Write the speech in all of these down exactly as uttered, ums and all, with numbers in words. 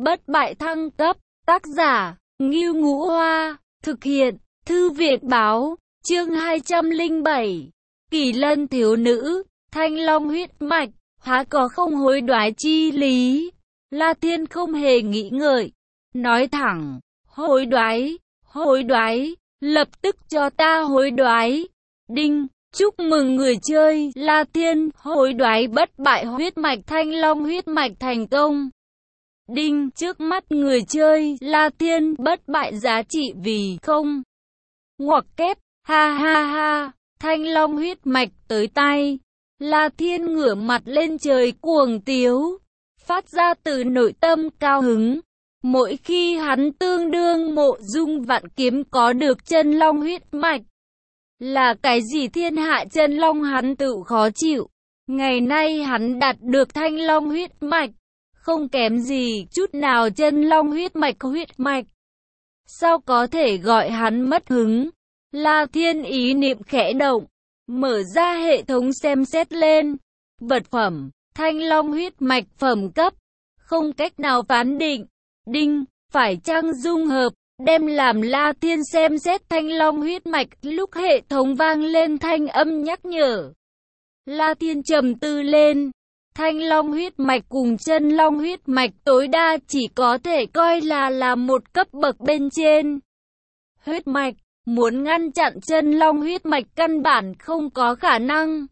bất bại thăng cấp, tác giả, Ngưu Ngũ Hoa, thực hiện, Thư viện báo, chương hai trăm lẻ bảy, Kỳ Lân thiếu nữ, Thanh Long huyết mạch, há có không hối đoái chi lý. La Thiên không hề nghĩ ngợi, nói thẳng, hối đoái, hối đoái, lập tức cho ta hối đoái. Đinh, chúc mừng người chơi La Thiên hối đoái bất bại huyết mạch Thanh Long huyết mạch thành công. Đinh, trước mắt người chơi La Thiên bất bại giá trị vì không. Ngoặc kép, ha ha ha, Thanh Long huyết mạch tới tay. La Thiên ngửa mặt lên trời cuồng tiếu, phát ra từ nội tâm cao hứng. Mỗi khi hắn tương đương Mộ Dung Vạn Kiếm có được chân long huyết mạch, là cái gì thiên hạ chân long hắn tự khó chịu. Ngày nay hắn đạt được Thanh Long huyết mạch, không kém gì chút nào chân long huyết mạch huyết mạch. Sao có thể gọi hắn mất hứng? La Thiên ý niệm khẽ động, mở ra hệ thống xem xét lên. Vật phẩm, Thanh Long huyết mạch phẩm cấp, không cách nào phán định. Đinh, phải chăng dung hợp, đem làm La Thiên xem xét Thanh Long huyết mạch, lúc hệ thống vang lên thanh âm nhắc nhở. La Thiên trầm tư lên, Thanh Long huyết mạch cùng chân long huyết mạch tối đa chỉ có thể coi là là một cấp bậc bên trên. Huyết mạch, muốn ngăn chặn chân long huyết mạch căn bản không có khả năng.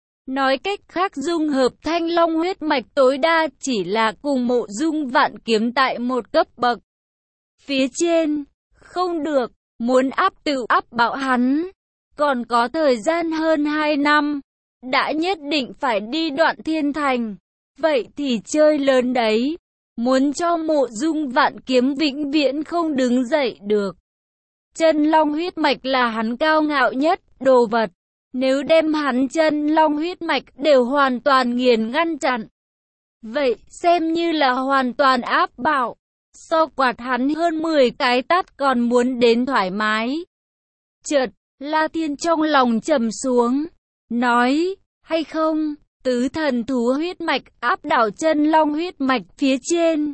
Nói cách khác dung hợp Thanh Long huyết mạch tối đa chỉ là cùng Mộ Dung Vạn Kiếm tại một cấp bậc phía trên. Không được, muốn áp tự áp bạo hắn, còn có thời gian hơn hai năm. Đã nhất định phải đi Đoạn Thiên Thành, vậy thì chơi lớn đấy. Muốn cho Mộ Dung Vạn Kiếm vĩnh viễn không đứng dậy được. Chân long huyết mạch là hắn cao ngạo nhất đồ vật. Nếu đem hắn chân long huyết mạch đều hoàn toàn nghiền ngăn chặn, vậy xem như là hoàn toàn áp bạo. So quạt hắn hơn mười cái tát còn muốn đến thoải mái. Chợt, La Thiên trong lòng trầm xuống, nói, hay không, tứ thần thú huyết mạch áp đảo chân long huyết mạch phía trên.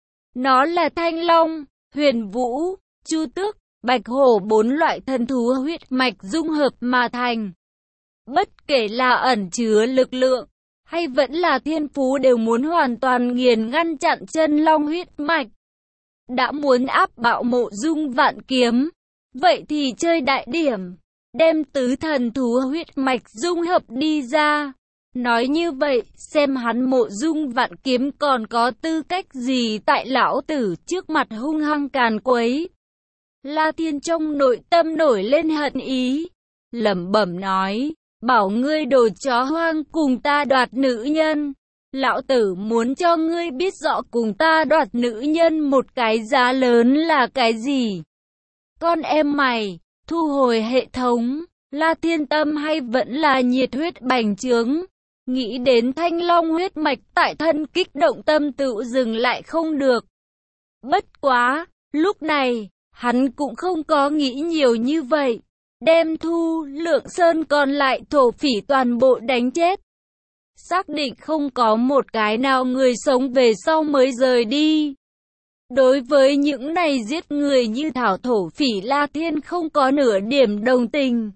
Nó là Thanh Long, Huyền Vũ, Chu Tước, Bạch Hổ bốn loại thần thú huyết mạch dung hợp mà thành. Bất kể là ẩn chứa lực lượng, hay vẫn là thiên phú đều muốn hoàn toàn nghiền ngăn chặn chân long huyết mạch. Đã muốn áp bạo Mộ Dung Vạn Kiếm, vậy thì chơi đại điểm, đem tứ thần thú huyết mạch dung hợp đi ra. Nói như vậy, xem hắn Mộ Dung Vạn Kiếm còn có tư cách gì tại lão tử trước mặt hung hăng càn quấy. La Thiên trong nội tâm nổi lên hận ý, lẩm bẩm nói, bảo ngươi đồ chó hoang cùng ta đoạt nữ nhân. Lão tử muốn cho ngươi biết rõ cùng ta đoạt nữ nhân một cái giá lớn là cái gì. Con em mày, thu hồi hệ thống. La Thiên tâm hay vẫn là nhiệt huyết bành trướng. Nghĩ đến Thanh Long huyết mạch tại thân, kích động tâm tự dừng lại không được. Bất quá, lúc này, hắn cũng không có nghĩ nhiều như vậy. Đem Thu Lượng Sơn còn lại thổ phỉ toàn bộ đánh chết. Xác định không có một cái nào người sống về sau mới rời đi. Đối với những này giết người như thảo thổ phỉ, La Thiên không có nửa điểm đồng tình.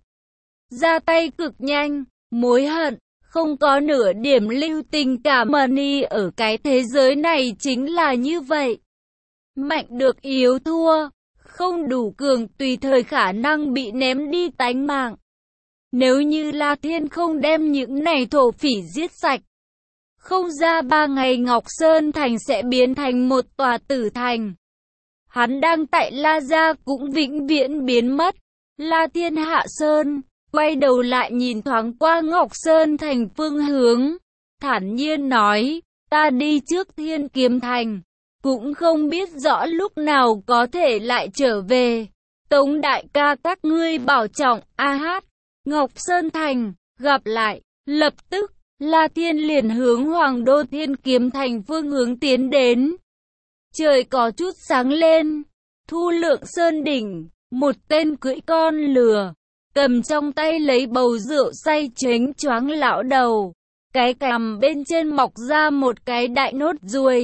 Ra tay cực nhanh, mối hận, không có nửa điểm lưu tình cảm. Money ở cái thế giới này chính là như vậy. Mạnh được yếu thua, không đủ cường tùy thời khả năng bị ném đi tánh mạng. Nếu như La Thiên không đem những này thổ phỉ giết sạch, không ra ba ngày Ngọc Sơn Thành sẽ biến thành một tòa tử thành. Hắn đang tại La Gia cũng vĩnh viễn biến mất. La Thiên hạ sơn, quay đầu lại nhìn thoáng qua Ngọc Sơn Thành phương hướng, thản nhiên nói, ta đi trước Thiên Kiếm Thành, cũng không biết rõ lúc nào có thể lại trở về. Tống đại ca các ngươi bảo trọng. A hát, Ngọc Sơn Thành, gặp lại. Lập tức, La Thiên liền hướng Hoàng Đô Thiên Kiếm Thành phương hướng tiến đến. Trời có chút sáng lên, Thu Lượng Sơn đỉnh, một tên cưỡi con lừa, cầm trong tay lấy bầu rượu say chếnh choáng lão đầu. Cái cằm bên trên mọc ra một cái đại nốt ruồi.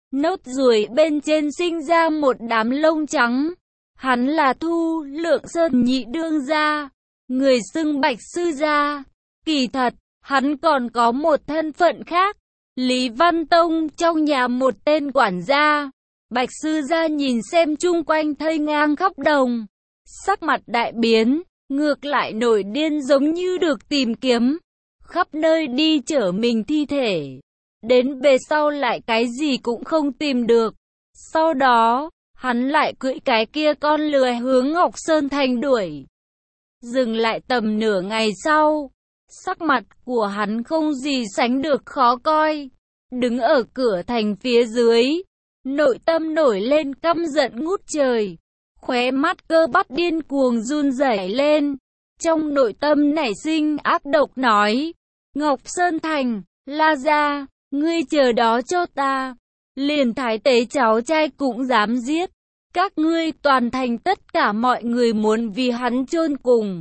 Nốt ruồi bên trên sinh ra một đám lông trắng. Hắn là Thu Lượng Sơn nhị đương gia, người xưng Bạch sư gia. Kỳ thật, hắn còn có một thân phận khác, Lý Văn Tông trong nhà một tên quản gia. Bạch sư gia nhìn xem chung quanh thây ngang khắp đồng, sắc mặt đại biến, ngược lại nổi điên giống như được tìm kiếm, khắp nơi đi chở mình thi thể. Đến về sau lại cái gì cũng không tìm được. Sau đó, hắn lại cưỡi cái kia con lừa hướng Ngọc Sơn Thành đuổi. Dừng lại tầm nửa ngày sau, sắc mặt của hắn không gì sánh được khó coi. Đứng ở cửa thành phía dưới, nội tâm nổi lên căm giận ngút trời. Khóe mắt cơ bắp điên cuồng run rẩy lên. Trong nội tâm nảy sinh ác độc nói, Ngọc Sơn Thành, La gia, ngươi chờ đó cho ta. Liền thái tế cháu trai cũng dám giết. Các ngươi toàn thành tất cả mọi người muốn vì hắn chôn cùng.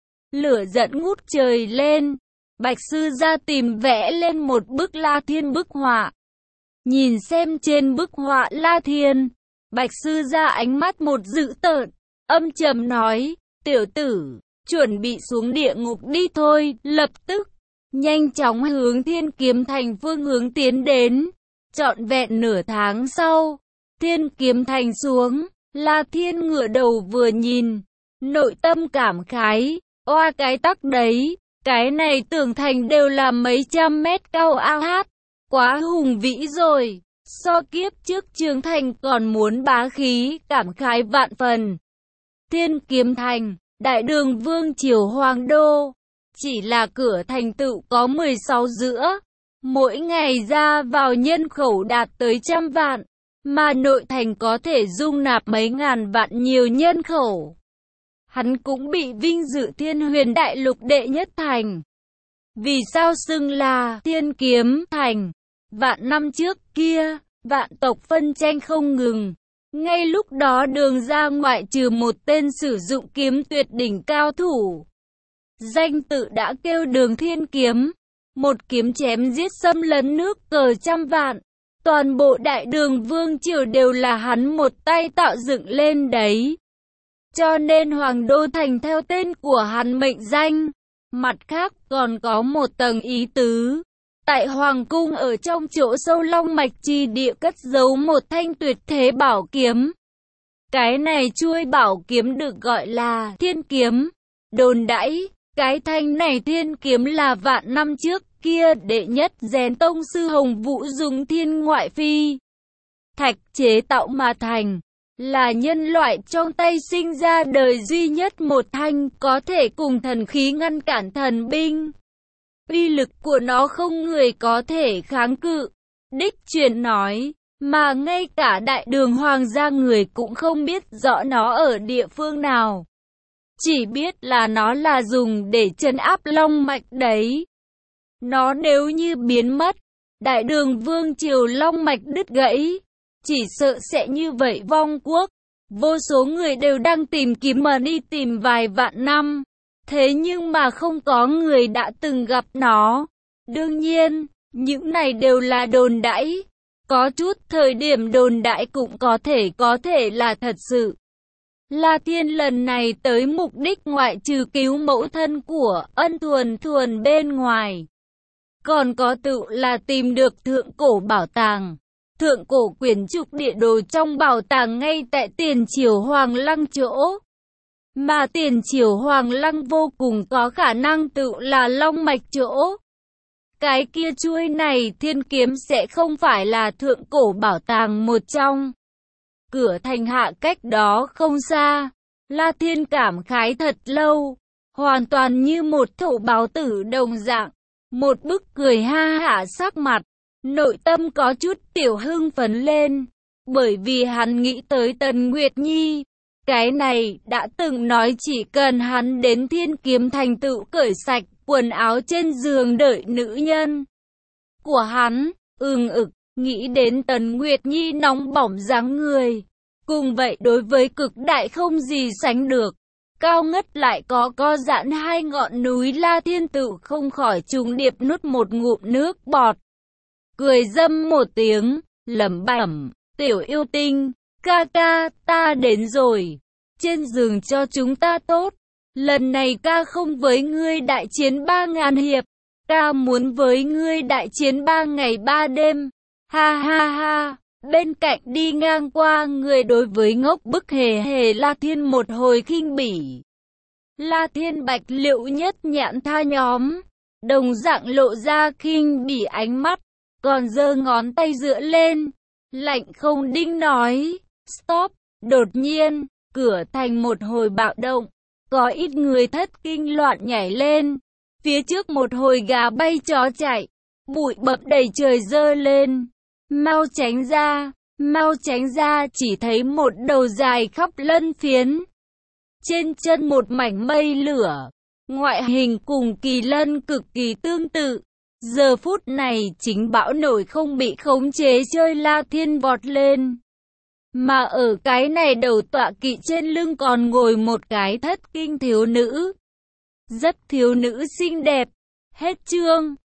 Lửa giận ngút trời lên. Bạch sư gia tìm vẽ lên một bức La Thiên bức họa. Nhìn xem trên bức họa La Thiên, Bạch sư gia ánh mắt một dữ tợn, âm trầm nói, tiểu tử, chuẩn bị xuống địa ngục đi thôi. Lập tức, nhanh chóng hướng Thiên Kiếm Thành phương hướng tiến đến. Trọn vẹn nửa tháng sau, Thiên Kiếm Thành xuống, La Thiên ngửa đầu vừa nhìn, nội tâm cảm khái, oa cái tắc đấy, cái này tường thành đều là mấy trăm mét cao a hát, quá hùng vĩ rồi, so kiếp trước Trường Thành còn muốn bá khí, cảm khái vạn phần. Thiên Kiếm Thành, đại đường vương triều hoàng đô, chỉ là cửa thành tựu có mười sáu giữa, mỗi ngày ra vào nhân khẩu đạt tới trăm vạn, mà nội thành có thể dung nạp mấy ngàn vạn nhiều nhân khẩu. Hắn cũng bị vinh dự Thiên Huyền Đại Lục đệ nhất thành. Vì sao xưng là Thiên Kiếm Thành? Vạn năm trước kia, vạn tộc phân tranh không ngừng. Ngay lúc đó đường ra ngoại trừ một tên sử dụng kiếm tuyệt đỉnh cao thủ. Danh tự đã kêu Đường Thiên Kiếm. Một kiếm chém giết xâm lấn nước cờ trăm vạn. Toàn bộ đại đường vương triều đều là hắn một tay tạo dựng lên đấy. Cho nên Hoàng Đô Thành theo tên của hắn mệnh danh. Mặt khác còn có một tầng ý tứ. Tại Hoàng Cung ở trong chỗ sâu long mạch chi địa cất giấu một thanh tuyệt thế bảo kiếm. Cái này chuôi bảo kiếm được gọi là Thiên Kiếm. Đồn đãi, cái thanh này Thiên Kiếm là vạn năm trước kia đệ nhất rèn tông sư Hồng Vũ dùng thiên ngoại phi thạch chế tạo mà thành, là nhân loại trong tay sinh ra đời duy nhất một thanh có thể cùng thần khí ngăn cản thần binh. Uy lực của nó không người có thể kháng cự. Đích truyền nói, mà ngay cả đại đường hoàng gia người cũng không biết rõ nó ở địa phương nào. Chỉ biết là nó là dùng để trấn áp long mạch đấy. Nó nếu như biến mất, đại đường vương triều long mạch đứt gãy, chỉ sợ sẽ như vậy vong quốc. Vô số người đều đang tìm kiếm mà đi tìm vài vạn năm. Thế nhưng mà không có người đã từng gặp nó. Đương nhiên, những này đều là đồn đãi. Có chút thời điểm đồn đãi cũng có thể có thể là thật sự. La Thiên lần này tới mục đích ngoại trừ cứu mẫu thân của Ân Thuần Thuần bên ngoài. Còn có tự là tìm được thượng cổ bảo tàng. Thượng cổ quyển trục địa đồ trong bảo tàng ngay tại tiền triều Hoàng Lăng chỗ. Mà tiền triều Hoàng Lăng vô cùng có khả năng tự là long mạch chỗ. Cái kia chuôi này Thiên Kiếm sẽ không phải là thượng cổ bảo tàng một trong. Cửa thành hạ cách đó không xa. La Thiên cảm khái thật lâu. Hoàn toàn như một thổ báo tử đồng dạng. Một bức cười ha hả sắc mặt. Nội tâm có chút tiểu hưng phấn lên. Bởi vì hắn nghĩ tới Tần Nguyệt Nhi. Cái này đã từng nói chỉ cần hắn đến Thiên Kiếm Thành tựu cởi sạch quần áo trên giường đợi nữ nhân của hắn, ưng ực, nghĩ đến Tần Nguyệt Nhi nóng bỏng dáng người. Cùng vậy đối với cực đại không gì sánh được, cao ngất lại có co giãn hai ngọn núi La Thiên tự không khỏi trùng điệp nuốt một ngụm nước bọt. Cười dâm một tiếng, lẩm bẩm, tiểu yêu tinh, ca ca, ta đến rồi. Trên giường cho chúng ta tốt. Lần này ca không với ngươi đại chiến ba ngàn hiệp. Ca muốn với ngươi đại chiến ba ngày ba đêm. Ha ha ha. Bên cạnh đi ngang qua người đối với ngốc bức hề hề La Thiên một hồi khinh bỉ. La Thiên Bạch Liệu Nhất Nhạn tha nhóm, đồng dạng lộ ra khinh bỉ ánh mắt, còn giơ ngón tay dựa lên, lạnh không đinh nói, stop. Đột nhiên, cửa thành một hồi bạo động, có ít người thất kinh loạn nhảy lên, phía trước một hồi gà bay chó chạy, bụi bậm đầy trời dơ lên. Mau tránh ra, mau tránh ra, chỉ thấy một đầu dài khắp lân phiến. Trên chân một mảnh mây lửa, ngoại hình cùng kỳ lân cực kỳ tương tự. Giờ phút này chính bão nổi không bị khống chế chơi La Thiên vọt lên. Mà ở cái này đầu tọa kỵ trên lưng còn ngồi một cái thất kinh thiếu nữ. Rất thiếu nữ xinh đẹp. Hết chương.